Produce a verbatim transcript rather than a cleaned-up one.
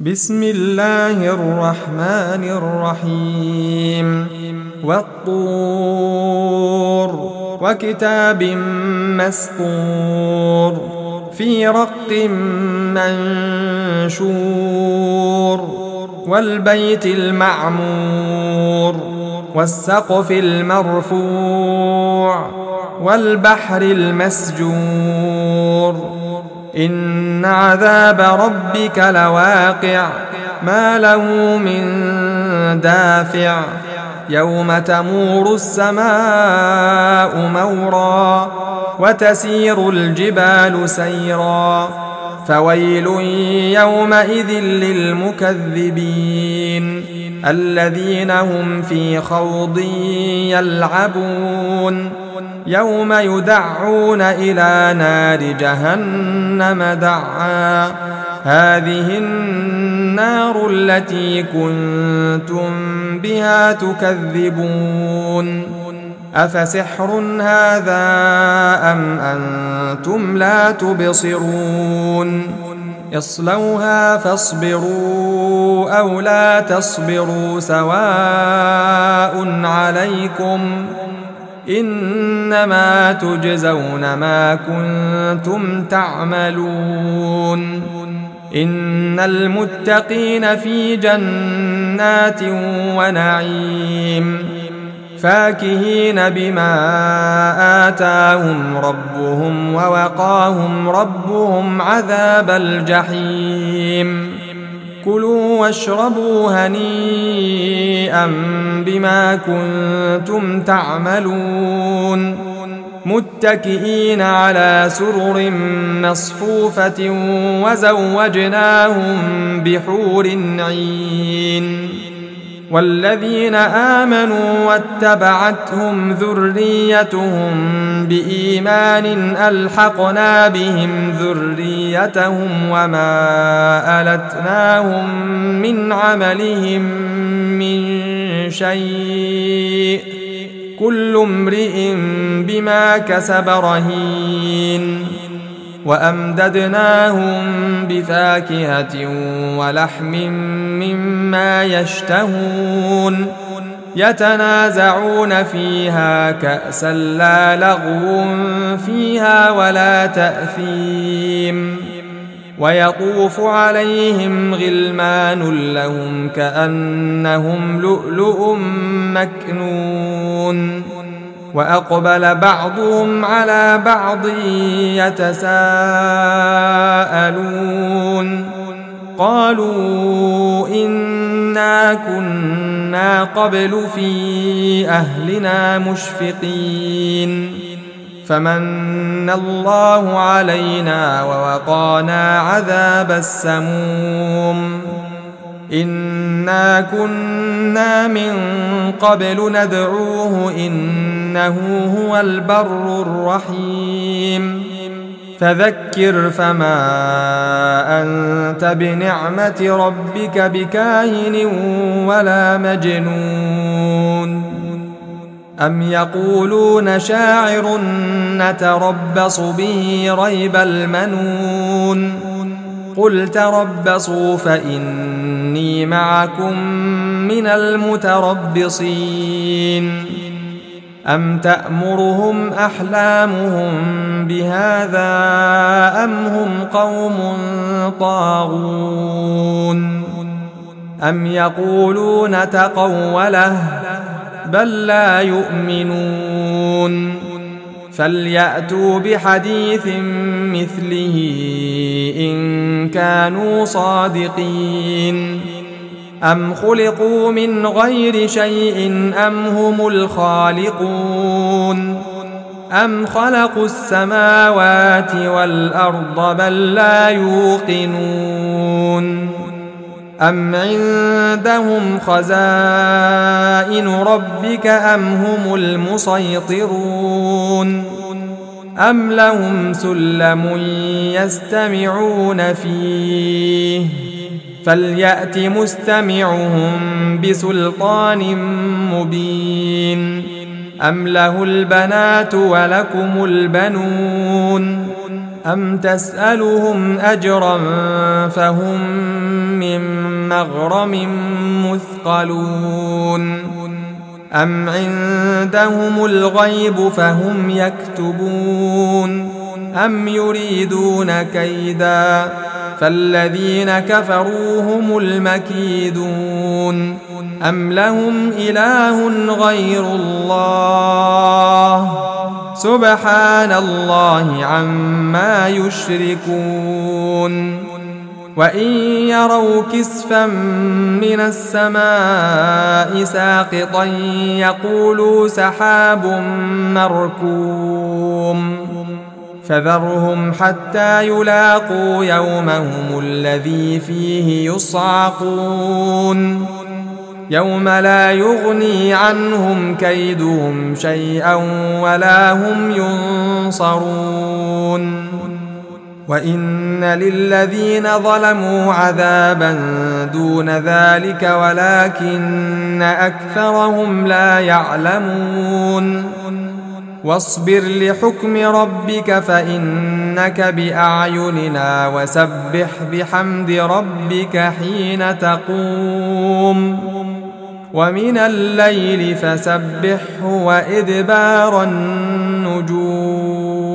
بسم الله الرحمن الرحيم والطور وكتاب مسطور في رق منشور والبيت المعمور والسقف المرفوع والبحر المسجور إن عذاب ربك لواقع ما له من دافع يوم تمور السماء مورا وتسير الجبال سيرا فويل يومئذ للمكذبين الذين هم في خوض يلعبون يوم يدعون إلى نار جهنم دعا هذه النار التي كنتم بها تكذبون أفسحر هذا أم أنتم لا تبصرون اصلوها فاصبروا أو لا تصبروا سواء عليكم إنما تجزون ما كنتم تعملون إن المتقين في جنات ونعيم فاكهين بما آتاهم ربهم ووقاهم ربهم عذاب الجحيم كلوا واشربوا هنيئا بما كنتم تعملون متكئين على سرر مصفوفة وزوجناهم بحور عين والذين آمنوا واتبعتهم ذريتهم بإيمان ألحقنا بهم ذريتهم وما ألتناهم من عملهم من شيء كل امرئ بما كسب رهين وأمددناهم بفاكهة ولحم مما يشتهون يتنازعون فيها كأسا لا لغو فيها ولا تأثيم ويطوف عليهم غلمان لهم كأنهم لؤلؤ مكنون وأقبل بعضهم على بعض يتساءلون قالوا إنا كنا قبل في أهلنا مشفقين فمن الله علينا ووقانا عذاب السموم إنا كنا من قبل ندعوه إنه هو البر الرحيم فذكر فما أنت بنعمة ربك بكاهن ولا مجنون أم يقولون شاعر نتربص به ريب المنون قل تربصوا فإني معكم من المتربصين أم تأمرهم أحلامهم بهذا أم هم قوم طاغون أم يقولون تقوله بل لا يؤمنون فليأتوا بحديث مثله إن كانوا صادقين أم خلقوا من غير شيء أم هم الخالقون أم خلقوا السماوات والأرض بل لا يوقنون أم عندهم خزائن ربك أم هم المسيطرون أم لهم سلم يستمعون فيه فليأت مستمعهم بسلطان مبين أم له البنات ولكم البنون أم تسألهم أجرا فهم من مغرم مثقلون أم عندهم الغيب فهم يكتبون أم يريدون كيدا فالذين كفروا هم المكيدون أم لهم إله غير الله سبحان الله عما يشركون وإن يروا كسفا من السماء ساقطا يقولوا سحاب مركوم فذرهم حتى يلاقوا يومهم الذي فيه يصعقون يوم لا يغني عنهم كيدهم شيئا ولا هم ينصرون وإن للذين ظلموا عذابا دون ذلك ولكن أكثرهم لا يعلمون واصبر لحكم ربك فإنك بأعيننا وسبح بحمد ربك حين تقوم ومن الليل فسبحه وإدبار النجوم